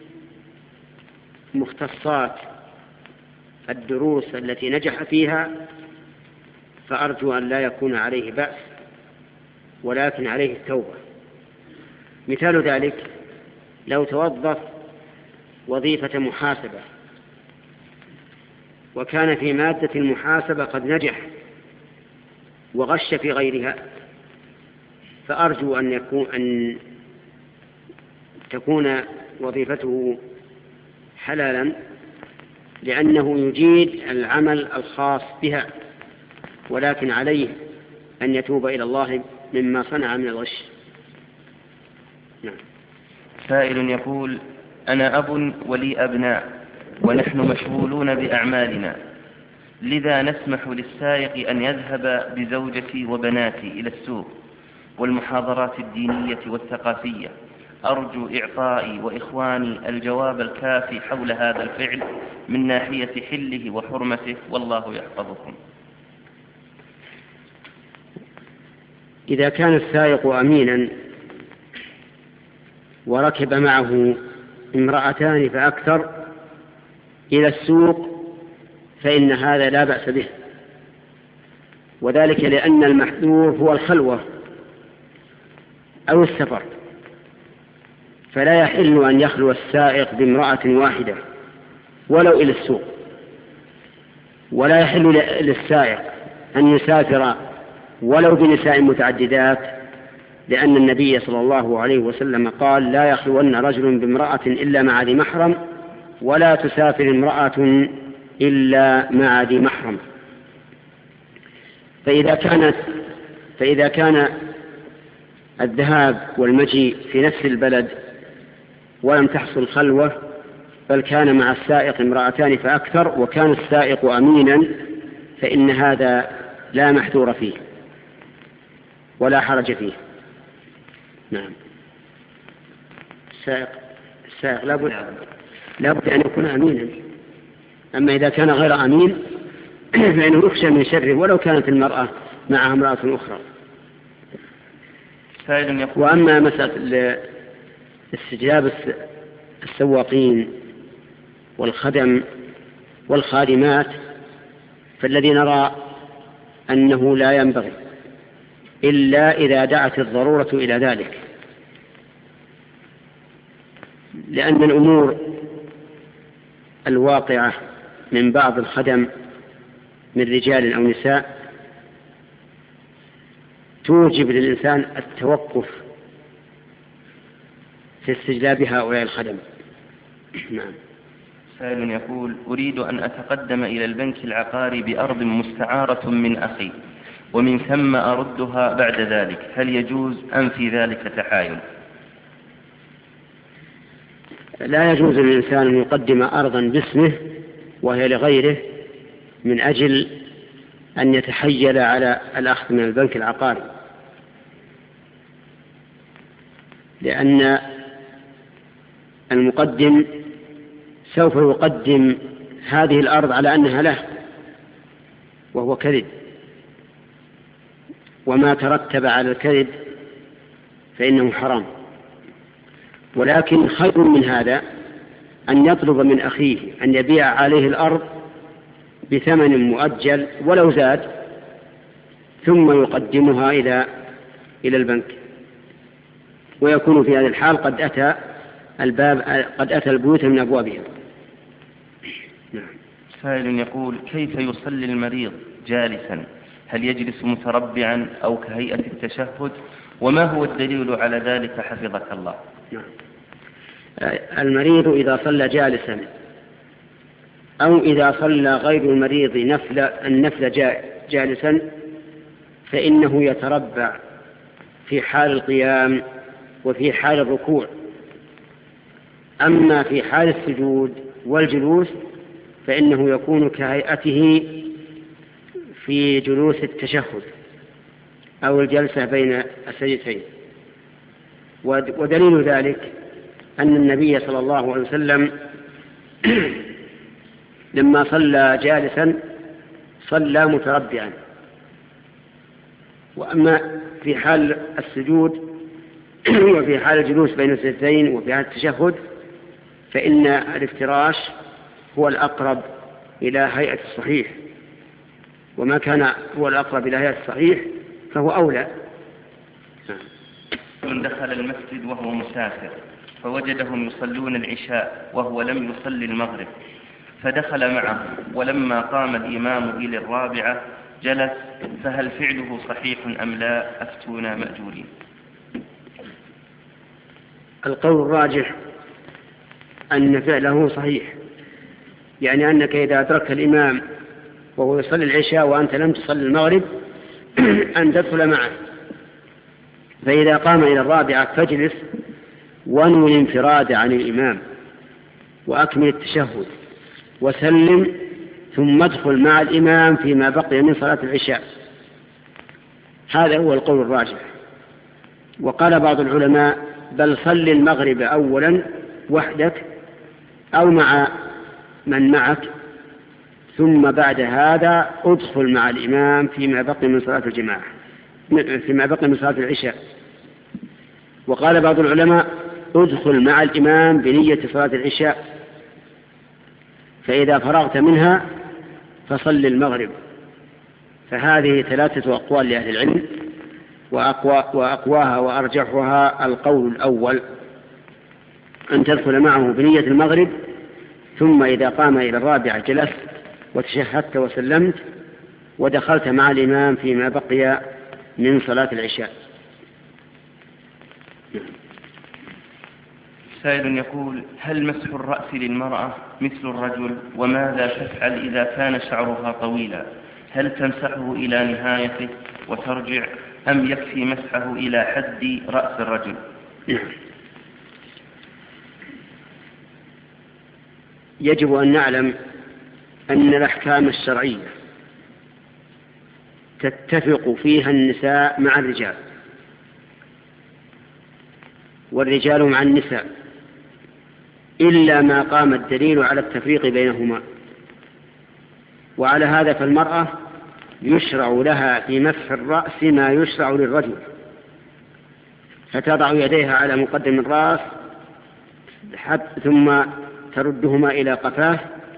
مختصات الدروس التي نجح فيها، فأرجو أن لا يكون عليه بأس، ولكن عليه التوبة. مثال ذلك: لو توظف وظيفة محاسبة وكان في مادة المحاسبة قد نجح وغش في غيرها، فأرجو أن يكون أن تكون وظيفته حلالا، لأنه يجيد العمل الخاص بها، ولكن عليه أن يتوب إلى الله مما صنع من الغش. نعم. سائل يقول: أنا أب ولي أبناء ونحن مشغولون بأعمالنا، لذا نسمح للسائق أن يذهب بزوجتي وبناتي إلى السوق والمحاضرات الدينية والثقافية. أرجو إعطائي وإخواني الجواب الكافي حول هذا الفعل من ناحية حله وحرمته، والله يحفظكم. إذا كان السائق أمينا وركب معه امرأتان فأكثر إلى السوق فإن هذا لا بأس به، وذلك لأن المحذور هو الخلوة أو السفر، فلا يحل أن يخلو السائق بامرأة واحدة ولو إلى السوق، ولا يحل للسائق أن يسافر ولو بنساء متعددات، لأن النبي صلى الله عليه وسلم قال: لا يخلون رجل بامرأة إلا مع ذي محرم، ولا تسافر امرأة إلا مع ذي محرم. فإذا كانت فإذا كان الذهاب والمجيء في نفس البلد ولم تحصل خلوة بل كان مع السائق امرأتان فأكثر وكان السائق أمينا فإن هذا لا محذور فيه ولا حرج فيه. نعم. السائق السائق لابد لابد أن يكون أمينا، أما إذا كان غير أمين فإنه يخشى من شره ولو كانت المرأة مع امرأة أخرى. وأما مسألة استجلاب السواقين والخدم والخادمات فالذي نرى أنه لا ينبغي إلا إذا دعت الضرورة إلى ذلك، لأن الأمور الواقعة من بعض الخدم من رجال أو نساء توجب للإنسان التوقف في استجلاب هؤلاء الخدم. نعم. سائل يقول: أريد أن أتقدم إلى البنك العقاري بأرض مستعارة من أخي ومن ثم أردها بعد ذلك، هل يجوز أم في ذلك تحايل؟ لا يجوز للإنسان أن يقدم أرضا باسمه وهي لغيره من أجل أن يتحيل على الأخذ من البنك العقاري، لأن المقدم سوف يقدم هذه الأرض على أنها له وهو كذب، وما ترتب على الكذب فإنه حرام. ولكن خير من هذا أن يطلب من أخيه أن يبيع عليه الأرض بثمن مؤجل ولو زاد ثم يقدمها إلى إلى البنك، ويكون في هذه الحال قد أتى الباب قد أتى البيوت من أبوابها. نعم. سائل يقول: كيف يصلي المريض جالسا؟ هل يجلس متربعا أو كهيئة التشهد؟ وما هو الدليل على ذلك حفظك الله؟ نعم. المريض إذا صلى جالسا أو إذا صلى غير المريض نفل النفل جالسا فإنه يتربع في حال القيام وفي حال الركوع. أما في حال السجود والجلوس فإنه يكون كهيئته في جلوس التشهد أو الجلسة بين السجدتين. ودليل ذلك أن النبي صلى الله عليه وسلم لما صلى جالسا صلى متربعا، وأما في حال السجود وفي حال الجلوس بين السجدتين وفي حال التشهد فإن الافتراش هو الأقرب إلى هيئة الصحيح، وما كان هو الأقرب إلى هيئة الصحيح فهو أولى. من دخل المسجد وهو مسافر فوجدهم يصلون العشاء وهو لم يصلي المغرب فدخل معه، ولما قام الإمام إلى الرابعة جلس، فهل فعله صحيح أم لا؟ أفتونا مأجورين. القول الراجح أن فعله صحيح، يعني أنك إذا أدركت الإمام وهو يصلي العشاء وأنت لم تصلي المغرب أن تدخل معه، فإذا قام إلى الرابعة فاجلس وانوي الانفراد عن الإمام وأكمل التشهد وسلم، ثم ادخل مع الإمام فيما بقي من صلاة العشاء. هذا هو القول الراجح. وقال بعض العلماء: بل صل المغرب أولا وحدك أو مع من معك، ثم بعد هذا ادخل مع الإمام فيما بقي من صلاة الجماعة فيما بقي من صلاة العشاء. وقال بعض العلماء: ادخل مع الإمام بنية صلاة العشاء، فإذا فرغت منها فصل المغرب. فهذه ثلاثة أقوال لأهل العلم، وأقوى وأقواها وأرجحها القول الأول، أن تدخل معه بنية المغرب، ثم إذا قام إلى الرابعة جلست وتشهدت وسلمت ودخلت مع الإمام فيما بقي من صلاة العشاء. سائل يقول: هل مسح الرأس للمرأة مثل الرجل؟ وماذا تفعل إذا كان شعرها طويلا؟ هل تمسحه إلى نهايته وترجع، أم يكفي مسحه إلى حد رأس الرجل؟ يجب أن نعلم أن الأحكام الشرعية تتفق فيها النساء مع الرجال والرجال مع النساء إلا ما قام الدليل على التفريق بينهما. وعلى هذا فالمرأة يشرع لها في مسح الرأس ما يشرع للرجل، فتضع يديها على مقدم الرأس ثم تردهما إلى قفاه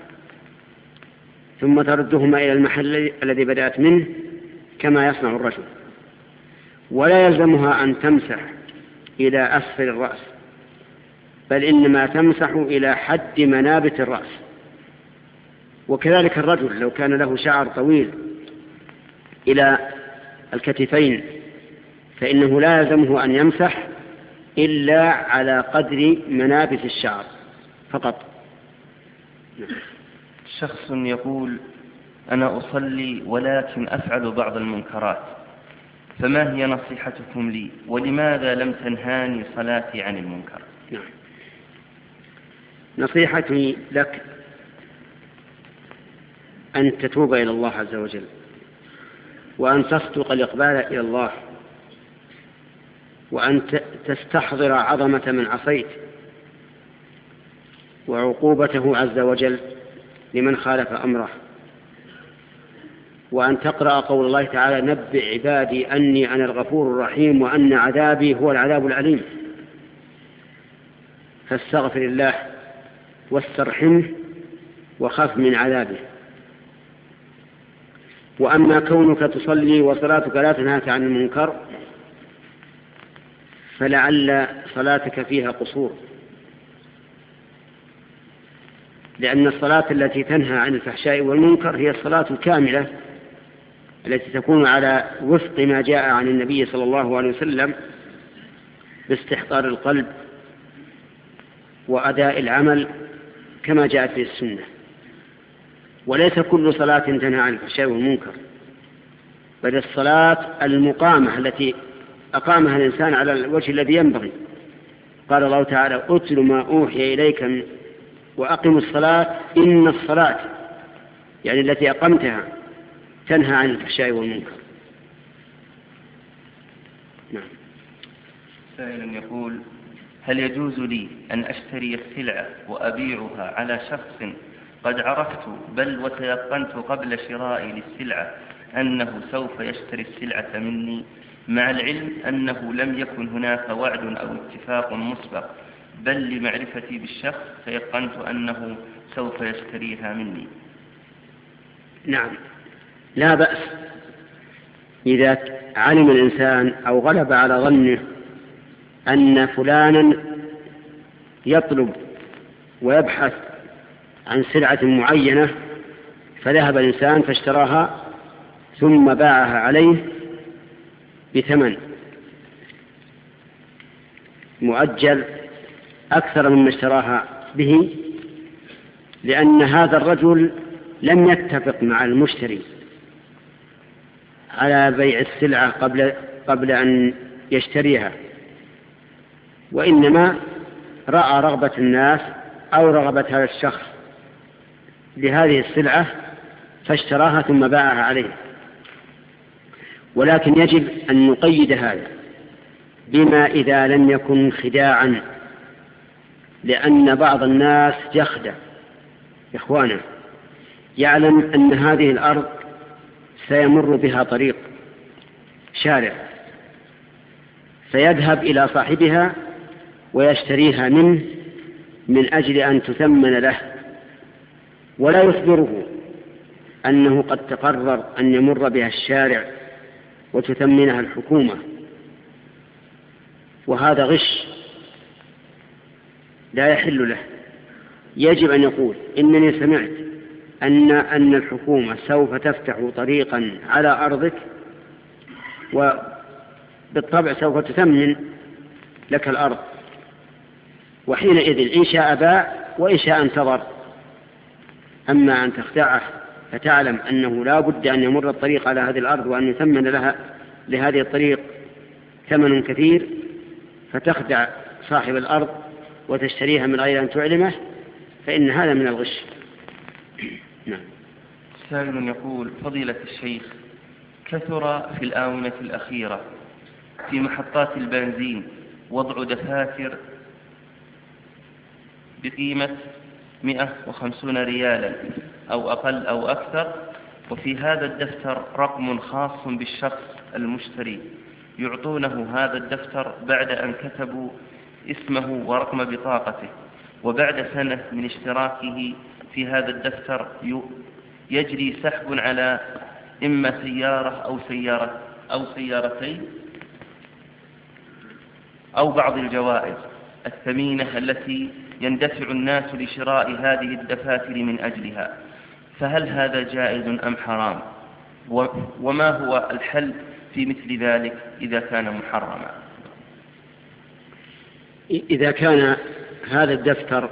ثم تردهما إلى المحل الذي بدأت منه كما يصنع الرجل، ولا يلزمها أن تمسح إلى أسفل الرأس، بل إنما تمسح إلى حد منابت الرأس. وكذلك الرجل لو كان له شعر طويل إلى الكتفين فإنه لا يلزمه أن يمسح إلا على قدر منابت الشعر فقط. شخص يقول: أنا أصلي ولكن أفعل بعض المنكرات، فما هي نصيحتكم لي، ولماذا لم تنهاني صلاتي عن المنكر؟ نصيحتي لك أن تتوب إلى الله عز وجل، وأن تصدق الإقبال إلى الله، وأن تستحضر عظمة من عصيت وعقوبته عز وجل لمن خالف أمره، وأن تقرأ قول الله تعالى: نبئ عبادي أني أنا الغفور الرحيم وأن عذابي هو العذاب الأليم. فاستغفر الله واسترحمه وخف من عذابه. وأما كونك تصلي وصلاتك لا تنهاك عن المنكر فلعل صلاتك فيها قصور، لأن الصلاة التي تنهى عن الفحشاء والمنكر هي الصلاة الكاملة التي تكون على وفق ما جاء عن النبي صلى الله عليه وسلم باستحضار القلب وأداء العمل كما جاءت في السنة. وليس كل صلاة تنهى عن الفحشاء والمنكر، بل الصلاة المقامة التي أقامها الإنسان على الوجه الذي ينبغي. قال الله تعالى: أتل ما أوحي إليك وأقم الصلاة إن الصلاة، يعني التي أقمتها، تنهى عن الفحشاء والمنكر. نعم. سائل يقول: هل يجوز لي أن أشتري السلعة وأبيعها على شخص قد عرفت بل وتيقنت قبل شرائي للسلعة أنه سوف يشتري السلعة مني، مع العلم أنه لم يكن هناك وعد أو اتفاق مسبق، بل لمعرفتي بالشخص تيقنت أنه سوف يشتريها مني؟ نعم، لا بأس إذا علم الإنسان أو غلب على ظنه أن فلانا يطلب ويبحث عن سلعة معينة، فذهب الإنسان فاشتراها ثم باعها عليه بثمن مؤجل أكثر مما اشتراها به، لأن هذا الرجل لم يتفق مع المشتري على بيع السلعة قبل قبل أن يشتريها، وإنما رأى رغبة الناس أو رغبة هذا الشخص لهذه السلعة فاشتراها ثم باعها عليه. ولكن يجب أن نقيد هذا بما إذا لم يكن خداعا، لأن بعض الناس يخدع إخوانه، يعلم أن هذه الأرض سيمر بها طريق شارع، فيذهب إلى صاحبها ويشتريها منه من أجل أن تثمن له، ولا يخبره أنه قد تقرر أن يمر بها الشارع وتثمنها الحكومة، وهذا غش لا يحل له. يجب أن يقول: إنني سمعت أن أن الحكومة سوف تفتح طريقا على أرضك، وبالطبع سوف تثمن لك الأرض، وحينئذ إن شاء باع وإن شاء انتظر. أما أن تخدعه فتعلم أنه لا بد أن يمر الطريق على هذه الأرض وأن يثمن لها لهذه الطريق ثمن كثير، فتخدع صاحب الأرض وتشتريها من غير أن تعلمه، فإن هذا من الغش. نعم. سائل يقول: فضيلة الشيخ، كثر في الآونة الأخيرة في محطات البنزين وضع دفاتر بقيمة مئة وخمسين ريالا أو أقل أو أكثر، وفي هذا الدفتر رقم خاص بالشخص المشتري، يعطونه هذا الدفتر بعد أن كتبوا اسمه ورقم بطاقته، وبعد سنة من اشتراكه في هذا الدفتر يجري سحب على إما سيارة أو سيارة أو سيارتين أو بعض الجوائز الثمينة التي يندفع الناس لشراء هذه الدفاتر من أجلها، فهل هذا جائز أم حرام؟ وما هو الحل في مثل ذلك إذا كان محرما؟ إذا كان هذا الدفتر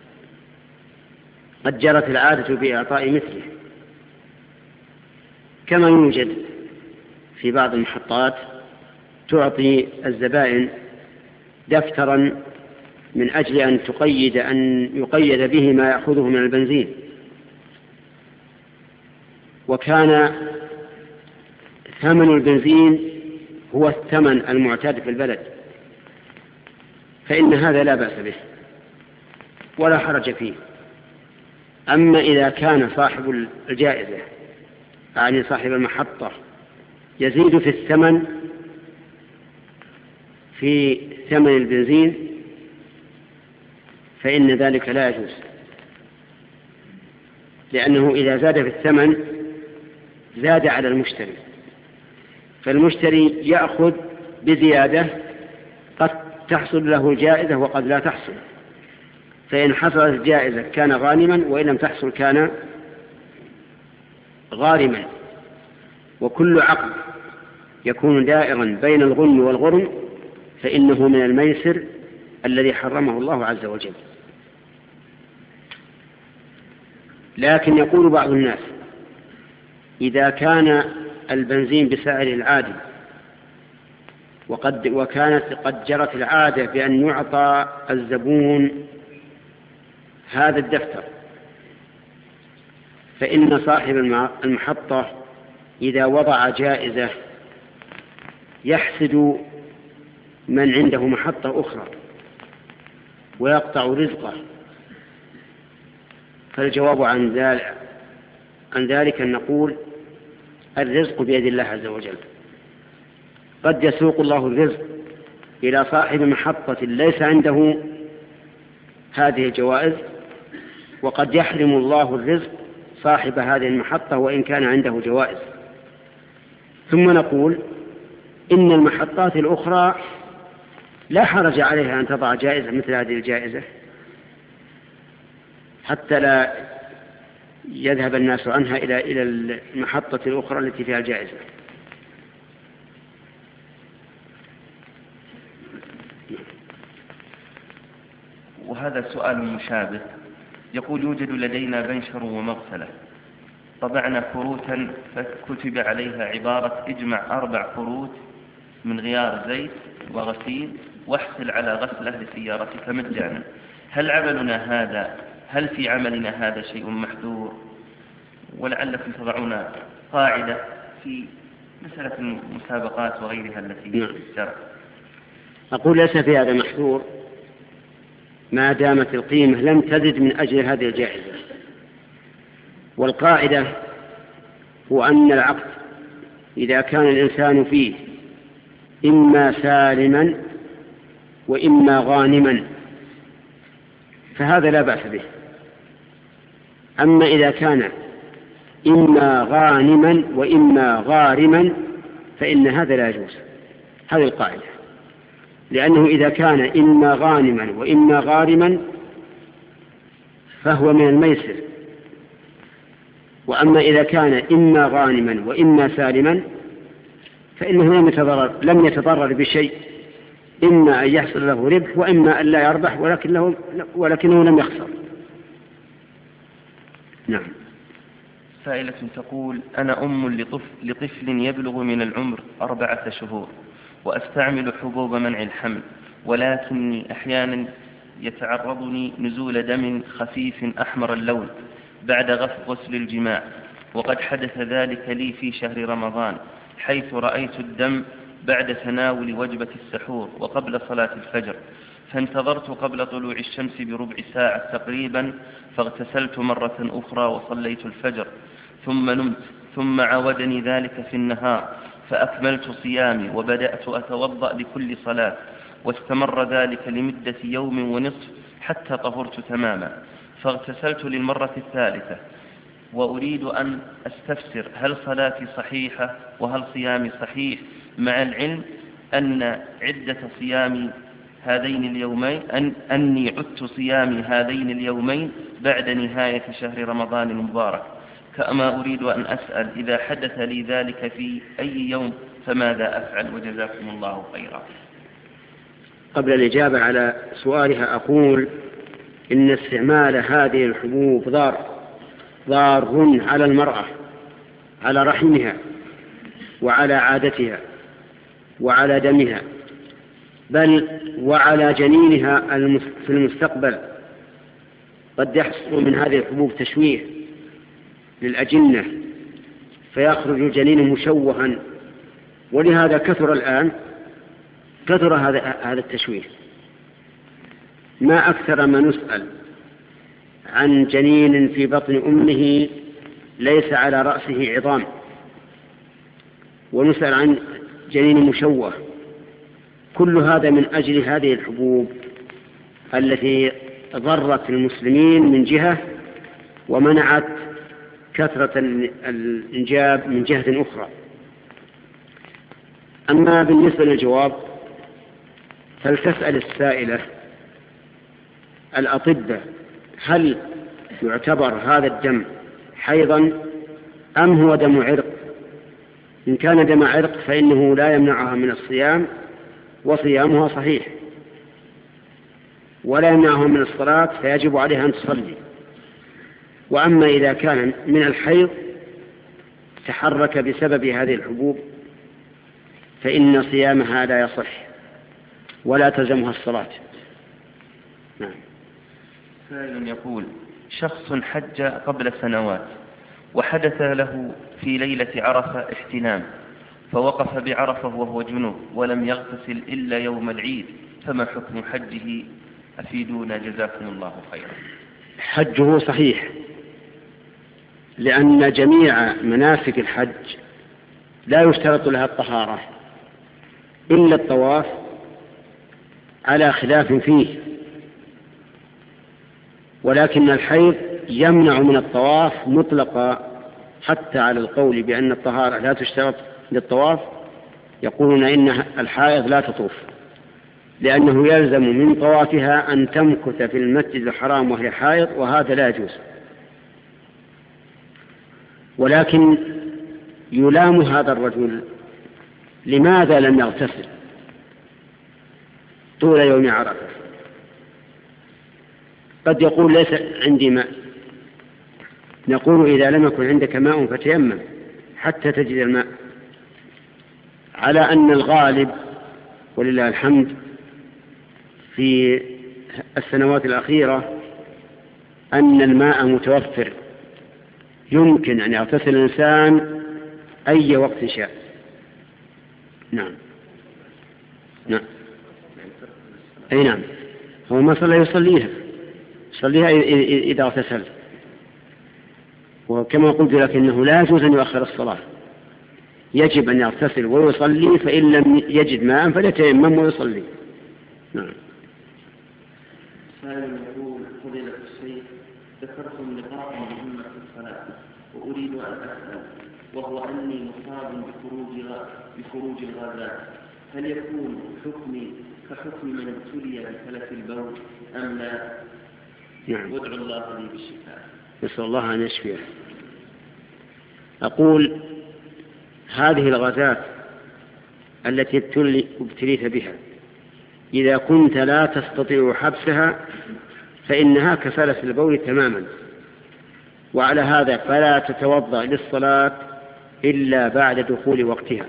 قد جرت العادة بإعطاء مثله، كما يوجد في بعض المحطات تعطي الزبائن دفترا من أجل أن تقيد أن يقيد به ما يأخذه من البنزين، وكان ثمن البنزين هو الثمن المعتاد في البلد، فإن هذا لا بأس به ولا حرج فيه. أما إذا كان صاحب الجائزة يعني صاحب المحطة يزيد في الثمن في ثمن البنزين فإن ذلك لا يجوز، لأنه إذا زاد في الثمن زاد على المشتري، فالمشتري يأخذ بزيادة قد تحصل له جائزة وقد لا تحصل، فإن حصلت الجائزة كان غانما، وإن لم تحصل كان غارما. وكل عقد يكون دائرا بين الغنم والغرم فإنه من الميسر الذي حرمه الله عز وجل. لكن يقول بعض الناس: إذا كان البنزين بسعر العادي وقد وكانت قد جرت العادة بأن يعطى الزبون هذا الدفتر، فإن صاحب المحطة إذا وضع جائزة يحسد من عنده محطة أخرى ويقطع رزقه. فالجواب عن ذلك عن ذلك أن نقول: الرزق بيد الله عز وجل، قد يسوق الله الرزق إلى صاحب محطة ليس عنده هذه الجوائز، وقد يحرم الله الرزق صاحب هذه المحطة وإن كان عنده جوائز. ثم نقول: إن المحطات الأخرى لا حرج عليها أن تضع جائزة مثل هذه الجائزة حتى لا يذهب الناس عنها إلى إلى المحطة الأخرى التي فيها الجائزة. وهذا سؤال مشابه، يقول: يوجد لدينا بنشر ومغسلة، طبعنا كروتا فكتب عليها عبارة: اجمع أربع كروت من غيار زيت وغسيل واحصل على غسلة لسيارتك مجانا. هل عملنا هذا هل في عملنا هذا شيء محذور؟ ولعلكم تضعون قاعدة في مسألة المسابقات وغيرها التي في الشرع. أقول: ليس في هذا محذور ما دامت القيمة لم تزد من أجل هذه الجائزة. والقاعدة هو أن العقد إذا كان الإنسان فيه إما سالما وإما غانما فهذا لا بأس به. أما إذا كان إما غانما وإما غارما فإن هذا لا يجوز. هذه القاعدة، لأنه إذا كان إما غانما وإما غارما فهو من الميسر، وأما إذا كان إما غانما وإما سالما فإنه لم يتضرر, لم يتضرر بشيء، إما أن يحصل له ربح وإما أن لا يربح ولكنه, ولكنه لم يخسر. نعم. سائلة تقول: أنا أم لطفل, لطفل يبلغ من العمر أربعة شهور، وأستعمل حبوب منع الحمل، ولكني أحيانا يتعرضني نزول دم خفيف أحمر اللون بعد غسل الجماع، وقد حدث ذلك لي في شهر رمضان، حيث رأيت الدم بعد تناول وجبة السحور وقبل صلاة الفجر، فانتظرت قبل طلوع الشمس بربع ساعة تقريبا، فاغتسلت مرة أخرى وصليت الفجر، ثم نمت، ثم عاودني ذلك في النهار فأكملت صيامي وبدأت أتوضأ لكل صلاة، واستمر ذلك لمدة يوم ونصف حتى طهرت تماما، فاغتسلت للمرة الثالثة، وأريد أن أستفسر هل صلاتي صحيحة وهل صيامي صحيح، مع العلم أن عدة صيامي هذين اليومين أن أني عدت صيامي هذين اليومين بعد نهاية شهر رمضان المبارك، كما أريد أن أسأل إذا حدث لي ذلك في أي يوم فماذا أفعل، وجزاكم الله خيرا. قبل الإجابة على سؤالها أقول إن استعمال هذه الحبوب ضار ضار على المرأة، على رحمها وعلى عادتها وعلى دمها، بل وعلى جنينها في المستقبل. قد يحصل من هذه الحبوب تشويه للأجنة فيخرج الجنين مشوها، ولهذا كثر الآن كثر هذا هذا التشويه. ما أكثر ما نسأل عن جنين في بطن أمه ليس على رأسه عظام، ونسأل عن جنين مشوه، كل هذا من أجل هذه الحبوب التي ضرت المسلمين من جهة ومنعت كثرة الإنجاب من جهة أخرى. أما بالنسبة للجواب فلتسأل السائلة الأطباء هل يعتبر هذا الدم حيضا أم هو دم عرق. إن كان دم عرق فإنه لا يمنعها من الصيام وصيامها صحيح، ولا يمنعها من الصلاة فيجب عليها أن تصلي. وأما إذا كان من الحيض تحرك بسبب هذه الحبوب فإن صيامها لا يصح ولا تلزمها الصلاة. نعم. سائل يقول: شخص حج قبل سنوات وحدث له في ليلة عرفة احتلام، فوقف بعرفة وهو جنوب ولم يغتسل إلا يوم العيد، فما حكم حجه؟ أفيدونا جزاكم الله خيرا. حجه صحيح، لأن جميع مناسك الحج لا يشترط لها الطهارة إلا الطواف على خلاف فيه، ولكن الحيض يمنع من الطواف مطلقا، حتى على القول بأن الطهارة لا تشترط للطواف يقولون إن الحائض لا تطوف، لأنه يلزم من طوافها أن تمكث في المسجد الحرام وهي حائض، وهذا لا يجوز. ولكن يلام هذا الرجل لماذا لم يغتسل طول يوم عرفة؟ قد يقول ليس عندي ماء، نقول إذا لم يكن عندك ماء فتيمم حتى تجد الماء، على أن الغالب ولله الحمد في السنوات الأخيرة أن الماء متوفر، يمكن أن يغتسل الإنسان أي وقت شاء. نعم نعم أي نعم، هو ما صلى يصليها يصليها إذا اغتسل، وكما قلت لك إنه لا يجوز أن يؤخر الصلاة، يجب أن يغتسل ويصلي، فإن لم يجد ماء فليتيمم ويصلي. نعم. سائل يقول: فضيلة الشيخ، ذكرتم لقاء مهمة في الصلاة وأريد أن أسأل، وهو أني مصاب بخروج بخروج الغازات، هل يكون حكمي كحكم من ابتلي بثلث البول أم لا؟ نعم. وادعو الله لي بالشفاء. نسأل الله أن يشفيه. أقول هذه الغازات التي ابتليت بها إذا كنت لا تستطيع حبسها فإنها كفلس البول تماما، وعلى هذا فلا تتوضأ للصلاة إلا بعد دخول وقتها،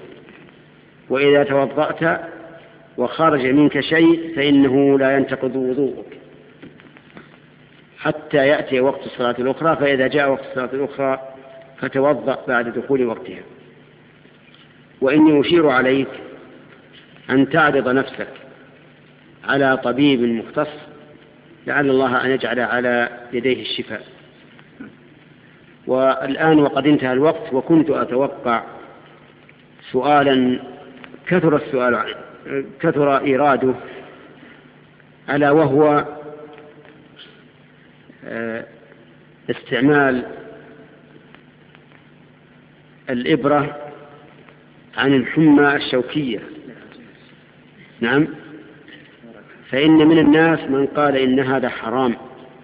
وإذا توضأت وخرج منك شيء فإنه لا ينتقض وضوءك حتى يأتي وقت الصلاة الأخرى، فإذا جاء وقت الصلاة الأخرى فتوضأ بعد دخول وقتها. وإني أشير عليك أن تعرض نفسك على طبيب مختص لعل الله أن يجعل على يديه الشفاء. والآن وقد انتهى الوقت، وكنت أتوقع سؤالا كثر السؤال عنه كثر إيراده، ألا وهو استعمال الإبرة عن الحمى الشوكية. نعم، فإن من الناس من قال إن هذا حرام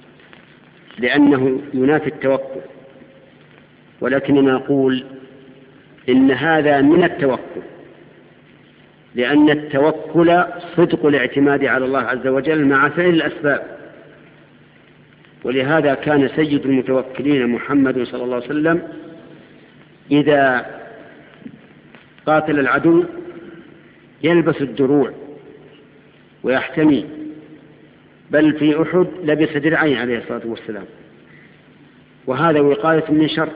لأنه ينافي التوكل، ولكننا نقول إن هذا من التوكل، لأن التوكل صدق الاعتماد على الله عز وجل مع فعل الأسباب. ولهذا كان سيد المتوكلين محمد صلى الله عليه وسلم إذا قاتل العدو يلبس الدروع ويحتمي، بل في أحد لبس درعين عليه الصلاة والسلام، وهذا وقاية من شر.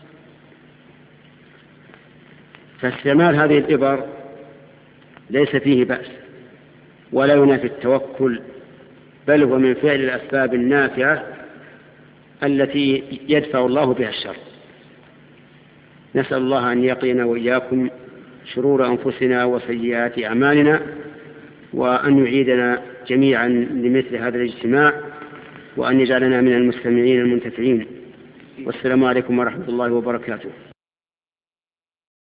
فاستعمال هذه الإبر ليس فيه بأس ولا ينافي التوكل، بل هو من فعل الأسباب النافعة التي يدفع الله بها الشر. نسأل الله أن يقينا وإياكم شرور أنفسنا وسيئات أعمالنا، وأن يعيدنا جميعا لمثل هذا الاجتماع، وأن يجعلنا من المستمعين المنتفعين. والسلام عليكم ورحمة الله وبركاته.